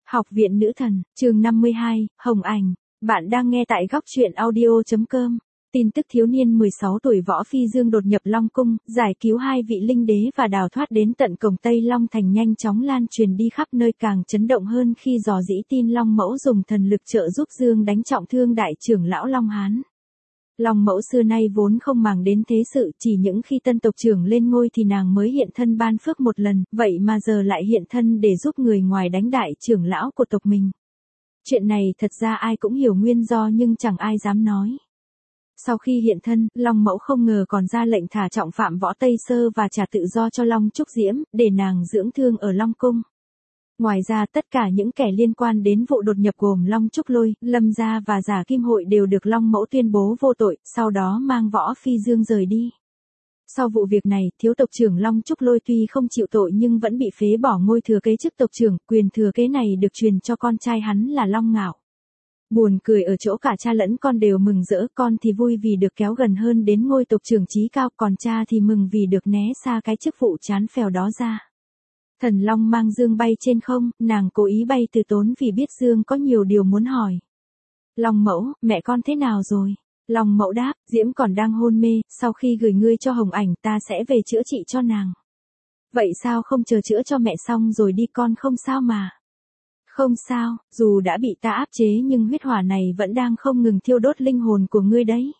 Học viện Nữ Thần, chương 52, Hồng Ảnh. Bạn đang nghe tại góc truyện audio.com. Tin tức thiếu niên 16 tuổi Võ Phi Dương đột nhập Long Cung, giải cứu hai vị linh đế và đào thoát đến tận cổng Tây Long Thành nhanh chóng lan truyền đi khắp nơi, càng chấn động hơn khi dò dĩ tin Long Mẫu dùng thần lực trợ giúp Dương đánh trọng thương đại trưởng lão Long Hán. Long Mẫu xưa nay vốn không màng đến thế sự, chỉ những khi tân tộc trưởng lên ngôi thì nàng mới hiện thân ban phước một lần, vậy mà giờ lại hiện thân để giúp người ngoài đánh đại trưởng lão của tộc mình. Chuyện này thật ra ai cũng hiểu nguyên do nhưng chẳng ai dám nói. Sau khi hiện thân, Long Mẫu không ngờ còn ra lệnh thả trọng phạm Võ Tây Sơ và trả tự do cho Long Trúc Diễm, để nàng dưỡng thương ở Long Cung. Ngoài ra tất cả những kẻ liên quan đến vụ đột nhập gồm Long Trúc Lôi, Lâm Gia và Giả Kim Hội đều được Long Mẫu tuyên bố vô tội, sau đó mang Võ Phi Dương rời đi. Sau vụ việc này, thiếu tộc trưởng Long Trúc Lôi tuy không chịu tội nhưng vẫn bị phế bỏ ngôi thừa kế chức tộc trưởng, quyền thừa kế này được truyền cho con trai hắn là Long Ngạo. Buồn cười ở chỗ cả cha lẫn con đều mừng rỡ, con thì vui vì được kéo gần hơn đến ngôi tộc trưởng chí cao, còn cha thì mừng vì được né xa cái chức vụ chán phèo đó ra. Thần Long mang Dương bay trên không, nàng cố ý bay từ tốn vì biết Dương có nhiều điều muốn hỏi. Long Mẫu, mẹ con thế nào rồi? Long Mẫu đáp, Diễm còn đang hôn mê, sau khi gửi ngươi cho Hồng Ảnh ta sẽ về chữa trị cho nàng. Vậy sao không chờ chữa cho mẹ xong rồi đi, con không sao mà. Không sao, dù đã bị ta áp chế nhưng huyết hỏa này vẫn đang không ngừng thiêu đốt linh hồn của ngươi đấy.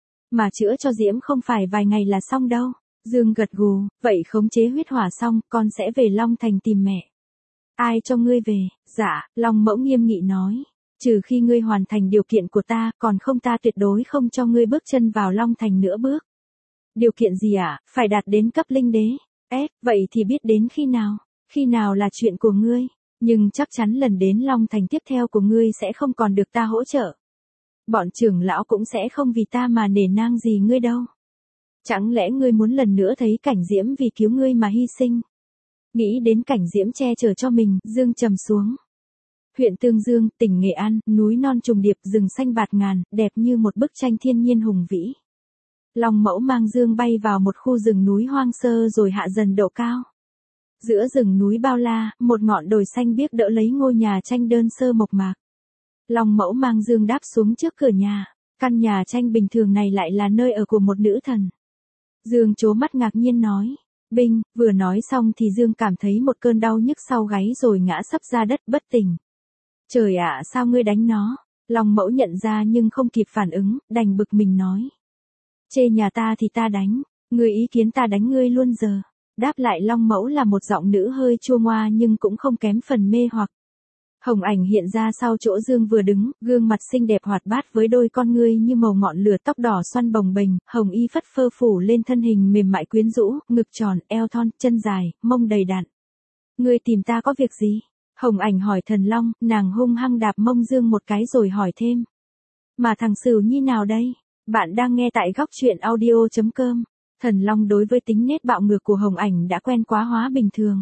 Mà chữa cho Diễm không phải vài ngày là xong đâu. Dương gật gù, vậy khống chế huyết hỏa xong, con sẽ về Long Thành tìm mẹ. Ai cho ngươi về? Dạ, Long Mẫu nghiêm nghị nói. Trừ khi ngươi hoàn thành điều kiện của ta, còn không ta tuyệt đối không cho ngươi bước chân vào Long Thành nữa bước. Điều kiện gì ạ? Phải đạt đến cấp linh đế. Vậy thì biết đến khi nào? Khi nào là chuyện của ngươi. Nhưng chắc chắn lần đến Long Thành tiếp theo của ngươi sẽ không còn được ta hỗ trợ. Bọn trưởng lão cũng sẽ không vì ta mà nể nang gì ngươi đâu. Chẳng lẽ ngươi muốn lần nữa thấy cảnh Diễm vì cứu ngươi mà hy sinh? Nghĩ đến cảnh Diễm che chở cho mình, Dương trầm xuống. Huyện Tương Dương, tỉnh Nghệ An, núi non trùng điệp, rừng xanh bạt ngàn, đẹp như một bức tranh thiên nhiên hùng vĩ. Long Mẫu mang Dương bay vào một khu rừng núi hoang sơ rồi hạ dần độ cao. Giữa rừng núi bao la, một ngọn đồi xanh biếc đỡ lấy ngôi nhà tranh đơn sơ mộc mạc. Long Mẫu mang Dương đáp xuống trước cửa nhà. Căn nhà tranh bình thường này lại là nơi ở của một nữ thần. Dương trố mắt ngạc nhiên nói. Binh, vừa nói xong thì Dương cảm thấy một cơn đau nhức sau gáy rồi ngã sấp ra đất bất tỉnh. Trời ạ, sao ngươi đánh nó? Long Mẫu nhận ra nhưng không kịp phản ứng, đành bực mình nói. Chê nhà ta thì ta đánh, ngươi ý kiến ta đánh ngươi luôn giờ. Đáp lại Long Mẫu là một giọng nữ hơi chua ngoa nhưng cũng không kém phần mê hoặc. Hồng Ảnh hiện ra sau chỗ Dương vừa đứng, gương mặt xinh đẹp hoạt bát với đôi con ngươi như màu ngọn lửa, tóc đỏ xoăn bồng bềnh, hồng y phất phơ phủ lên thân hình mềm mại quyến rũ, ngực tròn, eo thon, chân dài, mông đầy đặn. Ngươi tìm ta có việc gì? Hồng Ảnh hỏi Thần Long, nàng hung hăng đạp mông Dương một cái rồi hỏi thêm. Mà thằng Sửu Nhi nào đây? Bạn đang nghe tại góc truyện audio.com. Thần Long đối với tính nết bạo ngược của Hồng Ảnh đã quen quá hóa bình thường.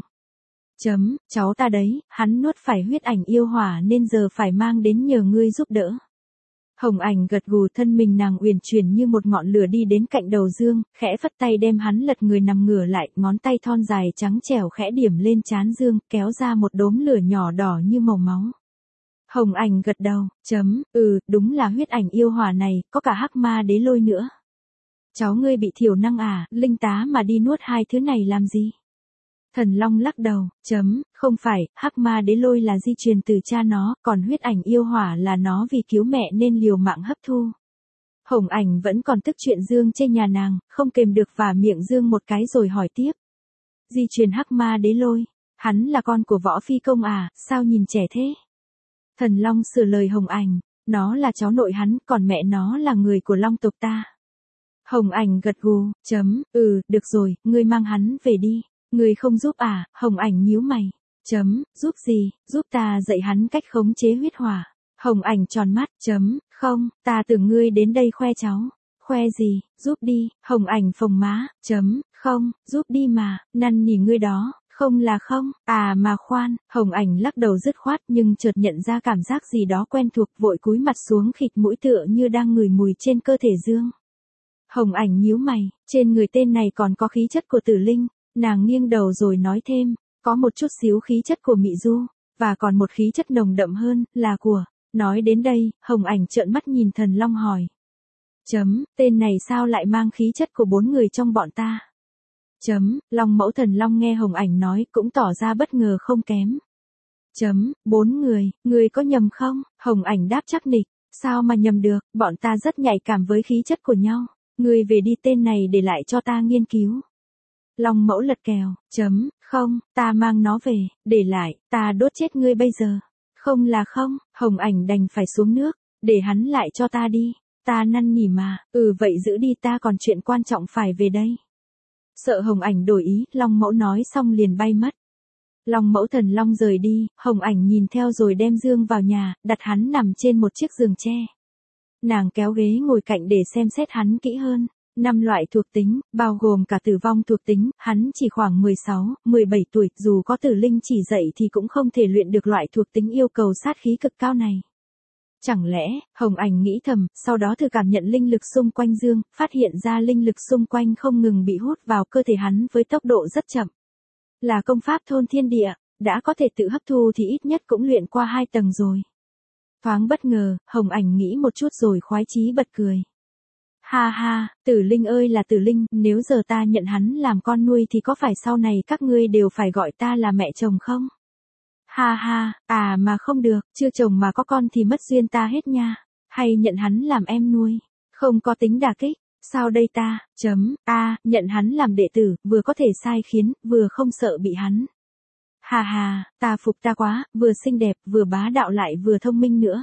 Cháu ta đấy, hắn nuốt phải huyết ảnh yêu hỏa nên giờ phải mang đến nhờ ngươi giúp đỡ. Hồng Ảnh gật gù, thân mình nàng uyển chuyển như một ngọn lửa đi đến cạnh đầu Dương, khẽ phất tay đem hắn lật người nằm ngửa lại, ngón tay thon dài trắng trẻo khẽ điểm lên trán Dương, kéo ra một đốm lửa nhỏ đỏ như màu máu. Hồng Ảnh gật đầu, đúng là huyết ảnh yêu hỏa này, có cả hắc ma đế lôi nữa. Cháu ngươi bị thiểu năng à, linh tá mà đi nuốt hai thứ này làm gì? Thần Long lắc đầu, không phải, hắc ma đế lôi là di truyền từ cha nó, còn huyết ảnh yêu hỏa là nó vì cứu mẹ nên liều mạng hấp thu. Hồng Ảnh vẫn còn tức chuyện Dương chê nhà nàng, không kềm được vả miệng Dương một cái rồi hỏi tiếp. Di truyền hắc ma đế lôi, hắn là con của Võ Phi Công à, sao nhìn trẻ thế? Thần Long sửa lời Hồng Ảnh, nó là cháu nội hắn, còn mẹ nó là người của Long tộc ta. Hồng Ảnh gật gù, được rồi, ngươi mang hắn về đi. Ngươi không giúp à? Hồng Ảnh nhíu mày. Giúp gì? Giúp ta dạy hắn cách khống chế huyết hỏa. Hồng Ảnh tròn mắt. Không, ta tưởng ngươi đến đây khoe cháu. Khoe gì? Giúp đi. Hồng Ảnh phồng má. Không, giúp đi mà, năn nỉ ngươi đó. Không là không, mà khoan. Hồng Ảnh lắc đầu dứt khoát nhưng chợt nhận ra cảm giác gì đó quen thuộc, vội cúi mặt xuống khịt mũi tựa như đang ngửi mùi trên cơ thể Dương. Hồng Ảnh nhíu mày, trên người tên này còn có khí chất của Tử Linh. Nàng nghiêng đầu rồi nói thêm, có một chút xíu khí chất của Mị Du. và còn một khí chất nồng đậm hơn, là của. Nói đến đây, Hồng Ảnh trợn mắt nhìn Thần Long hỏi. Tên này sao lại mang khí chất của 4 người trong bọn ta? Long mẫu Thần Long nghe Hồng Ảnh nói cũng tỏ ra bất ngờ không kém. 4 người, người có nhầm không? Hồng Ảnh đáp chắc nịch, sao mà nhầm được, bọn ta rất nhạy cảm với khí chất của nhau. Người về đi, tên này để lại cho ta nghiên cứu. Long mẫu lật kèo, không, ta mang nó về, để lại, ta đốt chết ngươi bây giờ. Không là không, Hồng Ảnh đành phải xuống nước, để hắn lại cho ta đi. Ta năn nỉ mà, vậy giữ đi, ta còn chuyện quan trọng phải về đây. Sợ Hồng Ảnh đổi ý, Long mẫu nói xong liền bay mất. Long mẫu Thần Long rời đi, Hồng Ảnh nhìn theo rồi đem Dương vào nhà, đặt hắn nằm trên một chiếc giường tre. Nàng kéo ghế ngồi cạnh để xem xét hắn kỹ hơn. 5 loại thuộc tính, bao gồm cả tử vong thuộc tính, hắn chỉ khoảng 16, 17 tuổi, dù có tử linh chỉ dạy thì cũng không thể luyện được loại thuộc tính yêu cầu sát khí cực cao này. Chẳng lẽ, Hồng Ảnh nghĩ thầm, sau đó thử cảm nhận linh lực xung quanh Dương, phát hiện ra linh lực xung quanh không ngừng bị hút vào cơ thể hắn với tốc độ rất chậm. Là công pháp thôn thiên địa, đã có thể tự hấp thu thì ít nhất cũng luyện qua 2 tầng rồi. Thoáng bất ngờ, Hồng Ảnh nghĩ một chút rồi khoái chí bật cười. Ha ha, Tử Linh ơi là Tử Linh, nếu giờ ta nhận hắn làm con nuôi thì có phải sau này các ngươi đều phải gọi ta là mẹ chồng không? Ha ha, mà không được, chưa chồng mà có con thì mất duyên ta hết nha. Hay nhận hắn làm em nuôi, không có tính đả kích, sao đây ta, nhận hắn làm đệ tử, vừa có thể sai khiến, vừa không sợ bị hắn. Ha ha, ta phục ta quá, vừa xinh đẹp, vừa bá đạo lại vừa thông minh nữa.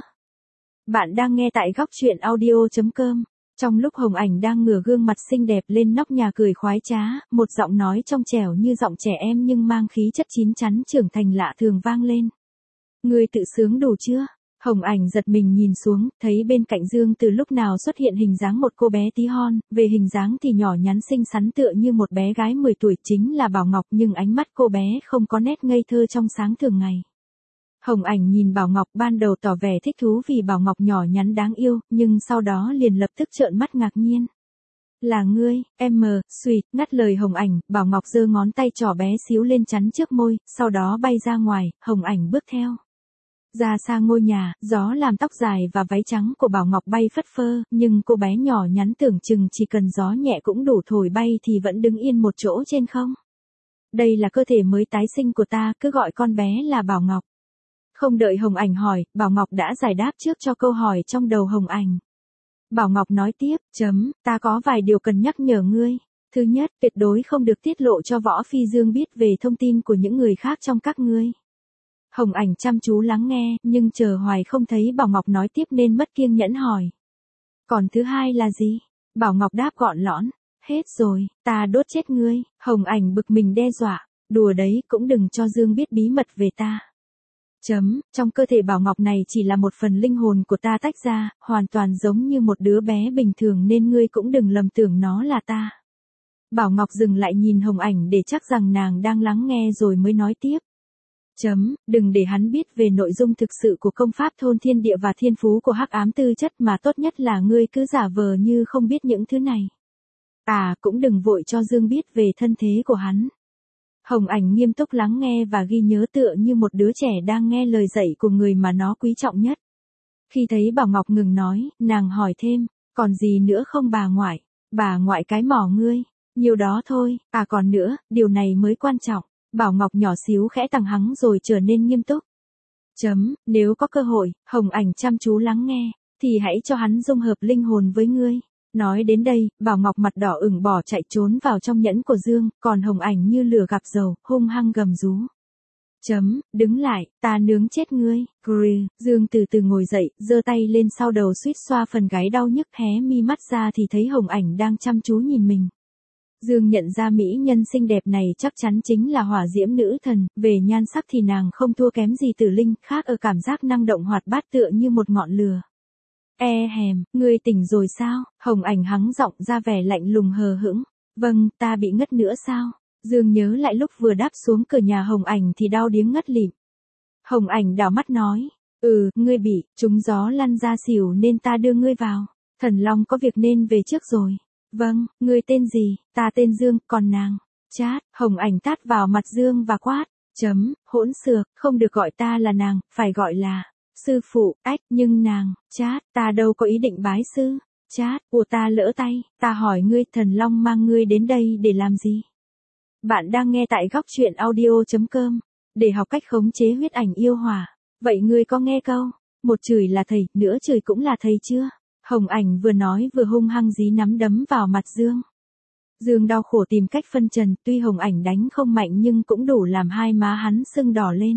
Bạn đang nghe tại góc truyện audio.com. Trong lúc Hồng Ảnh đang ngửa gương mặt xinh đẹp lên nóc nhà cười khoái trá, một giọng nói trong trẻo như giọng trẻ em nhưng mang khí chất chín chắn trưởng thành lạ thường vang lên. Ngươi tự sướng đủ chưa? Hồng Ảnh giật mình nhìn xuống, thấy bên cạnh Dương từ lúc nào xuất hiện hình dáng một cô bé tí hon, về hình dáng thì nhỏ nhắn xinh xắn tựa như một bé gái 10 tuổi, chính là Bảo Ngọc, nhưng ánh mắt cô bé không có nét ngây thơ trong sáng thường ngày. Hồng Ảnh nhìn Bảo Ngọc, ban đầu tỏ vẻ thích thú vì Bảo Ngọc nhỏ nhắn đáng yêu, nhưng sau đó liền lập tức trợn mắt ngạc nhiên. Là ngươi, sweet, ngắt lời Hồng Ảnh, Bảo Ngọc giơ ngón tay trỏ bé xíu lên chắn trước môi, sau đó bay ra ngoài, Hồng Ảnh bước theo. Ra xa ngôi nhà, gió làm tóc dài và váy trắng của Bảo Ngọc bay phất phơ, nhưng cô bé nhỏ nhắn tưởng chừng chỉ cần gió nhẹ cũng đủ thổi bay thì vẫn đứng yên một chỗ trên không. Đây là cơ thể mới tái sinh của ta, cứ gọi con bé là Bảo Ngọc. Không đợi Hồng Ảnh hỏi, Bảo Ngọc đã giải đáp trước cho câu hỏi trong đầu Hồng Ảnh. Bảo Ngọc nói tiếp, ta có vài điều cần nhắc nhở ngươi. Thứ nhất, tuyệt đối không được tiết lộ cho Võ Phi Dương biết về thông tin của những người khác trong các ngươi. Hồng Ảnh chăm chú lắng nghe, nhưng chờ hoài không thấy Bảo Ngọc nói tiếp nên mất kiên nhẫn hỏi. Còn thứ hai là gì? Bảo Ngọc đáp gọn lõn, hết rồi, ta đốt chết ngươi. Hồng Ảnh bực mình đe dọa, đùa đấy, cũng đừng cho Dương biết bí mật về ta. Trong cơ thể Bảo Ngọc này chỉ là một phần linh hồn của ta tách ra, hoàn toàn giống như một đứa bé bình thường nên ngươi cũng đừng lầm tưởng nó là ta. Bảo Ngọc dừng lại nhìn Hồng Ảnh để chắc rằng nàng đang lắng nghe rồi mới nói tiếp. Đừng để hắn biết về nội dung thực sự của công pháp thôn thiên địa và thiên phú của hắc ám tư chất, mà tốt nhất là ngươi cứ giả vờ như không biết những thứ này. Cũng đừng vội cho Dương biết về thân thế của hắn. Hồng Ảnh nghiêm túc lắng nghe và ghi nhớ tựa như một đứa trẻ đang nghe lời dạy của người mà nó quý trọng nhất. Khi thấy Bảo Ngọc ngừng nói, nàng hỏi thêm, còn gì nữa không bà ngoại? Bà ngoại cái mỏ ngươi, nhiều đó thôi, còn nữa, điều này mới quan trọng. Bảo Ngọc nhỏ xíu khẽ tằng hắng rồi trở nên nghiêm túc. Nếu có cơ hội, Hồng Ảnh chăm chú lắng nghe, thì hãy cho hắn dung hợp linh hồn với ngươi. Nói đến đây, Bảo Ngọc mặt đỏ ửng bỏ chạy trốn vào trong nhẫn của Dương, còn Hồng Ảnh như lửa gặp dầu, hung hăng gầm rú. Đứng lại, ta nướng chết ngươi. Dương từ từ ngồi dậy, giơ tay lên sau đầu suýt xoa phần gáy đau nhức, hé mi mắt ra thì thấy Hồng Ảnh đang chăm chú nhìn mình. Dương nhận ra mỹ nhân xinh đẹp này chắc chắn chính là Hỏa Diễm nữ thần, về nhan sắc thì nàng không thua kém gì Tử Linh, khác ở cảm giác năng động hoạt bát tựa như một ngọn lửa. Ngươi tỉnh rồi sao? Hồng Ảnh hắng giọng ra vẻ lạnh lùng hờ hững. Vâng, ta bị ngất nữa sao? Dương nhớ lại lúc vừa đáp xuống cửa nhà Hồng Ảnh thì đau điếng ngất lịm. Hồng Ảnh đảo mắt nói, ngươi bị trúng gió lăn ra xỉu nên ta đưa ngươi vào. Thần Long có việc nên về trước rồi. Vâng, ngươi tên gì? Ta tên Dương, còn nàng? Chát, Hồng Ảnh tát vào mặt Dương và quát. Hỗn xược, không được gọi ta là nàng, phải gọi là sư phụ. Ách, nhưng nàng, chát, ta đâu có ý định bái sư. Chát, của ta lỡ tay, ta hỏi ngươi, Thần Long mang ngươi đến đây để làm gì? Bạn đang nghe tại góc truyện audio.com, để học cách khống chế huyết ảnh yêu hỏa. Vậy ngươi có nghe câu, một chửi là thầy, nữa chửi cũng là thầy chưa? Hồng Ảnh vừa nói vừa hung hăng dí nắm đấm vào mặt Dương. Dương đau khổ tìm cách phân trần, tuy Hồng Ảnh đánh không mạnh nhưng cũng đủ làm hai má hắn sưng đỏ lên.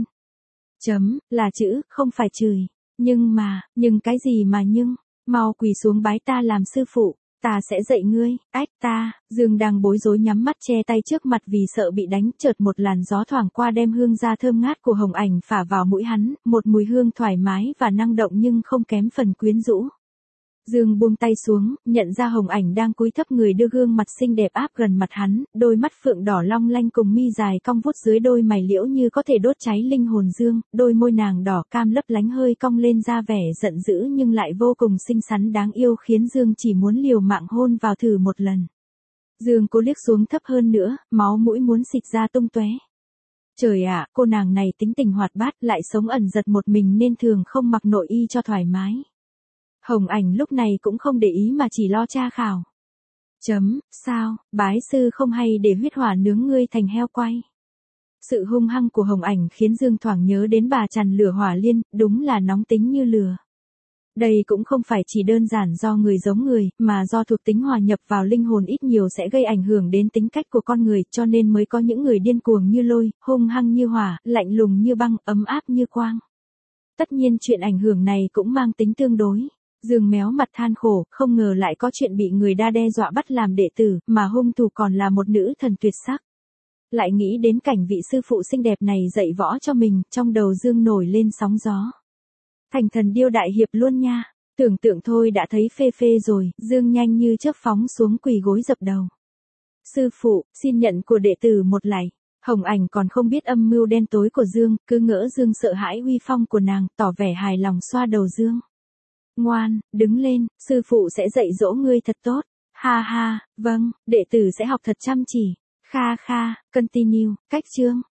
Là chữ, không phải chửi. Nhưng cái gì mà nhưng, mau quỳ xuống bái ta làm sư phụ, ta sẽ dạy ngươi. Ách, ta. Dương đang bối rối nhắm mắt che tay trước mặt vì sợ bị đánh, chợt một làn gió thoảng qua đem hương ra thơm ngát của Hồng Ảnh phả vào mũi hắn, một mùi hương thoải mái và năng động nhưng không kém phần quyến rũ. Dương buông tay xuống, nhận ra Hồng Ảnh đang cúi thấp người đưa gương mặt xinh đẹp áp gần mặt hắn, đôi mắt phượng đỏ long lanh cùng mi dài cong vút dưới đôi mày liễu như có thể đốt cháy linh hồn Dương, đôi môi nàng đỏ cam lấp lánh hơi cong lên ra vẻ giận dữ nhưng lại vô cùng xinh xắn đáng yêu khiến Dương chỉ muốn liều mạng hôn vào thử một lần. Dương cố liếc xuống thấp hơn nữa, máu mũi muốn xịt ra tung tóe. Trời ạ, cô nàng này tính tình hoạt bát lại sống ẩn giật một mình nên thường không mặc nội y cho thoải mái. Hồng Ảnh lúc này cũng không để ý mà chỉ lo tra khảo. Sao, bái sư không hay để huyết hỏa nướng ngươi thành heo quay. Sự hung hăng của Hồng Ảnh khiến Dương thoảng nhớ đến bà Trần Lửa Hỏa Liên, đúng là nóng tính như lửa. Đây cũng không phải chỉ đơn giản do người giống người, mà do thuộc tính hòa nhập vào linh hồn ít nhiều sẽ gây ảnh hưởng đến tính cách của con người, cho nên mới có những người điên cuồng như lôi, hung hăng như hỏa, lạnh lùng như băng, ấm áp như quang. Tất nhiên chuyện ảnh hưởng này cũng mang tính tương đối. Dương méo mặt than khổ, không ngờ lại có chuyện bị người đa đe dọa bắt làm đệ tử, mà hung thủ còn là một nữ thần tuyệt sắc. Lại nghĩ đến cảnh vị sư phụ xinh đẹp này dạy võ cho mình, trong đầu Dương nổi lên sóng gió. Thành thần điêu đại hiệp luôn nha, tưởng tượng thôi đã thấy phê phê rồi, Dương nhanh như chớp phóng xuống quỳ gối dập đầu. Sư phụ, xin nhận của đệ tử một lạy. Hồng Ảnh còn không biết âm mưu đen tối của Dương, cứ ngỡ Dương sợ hãi uy phong của nàng, tỏ vẻ hài lòng xoa đầu Dương. Ngoan, đứng lên, sư phụ sẽ dạy dỗ ngươi thật tốt. Ha ha, vâng, đệ tử sẽ học thật chăm chỉ. Kha kha, continue, cách chương.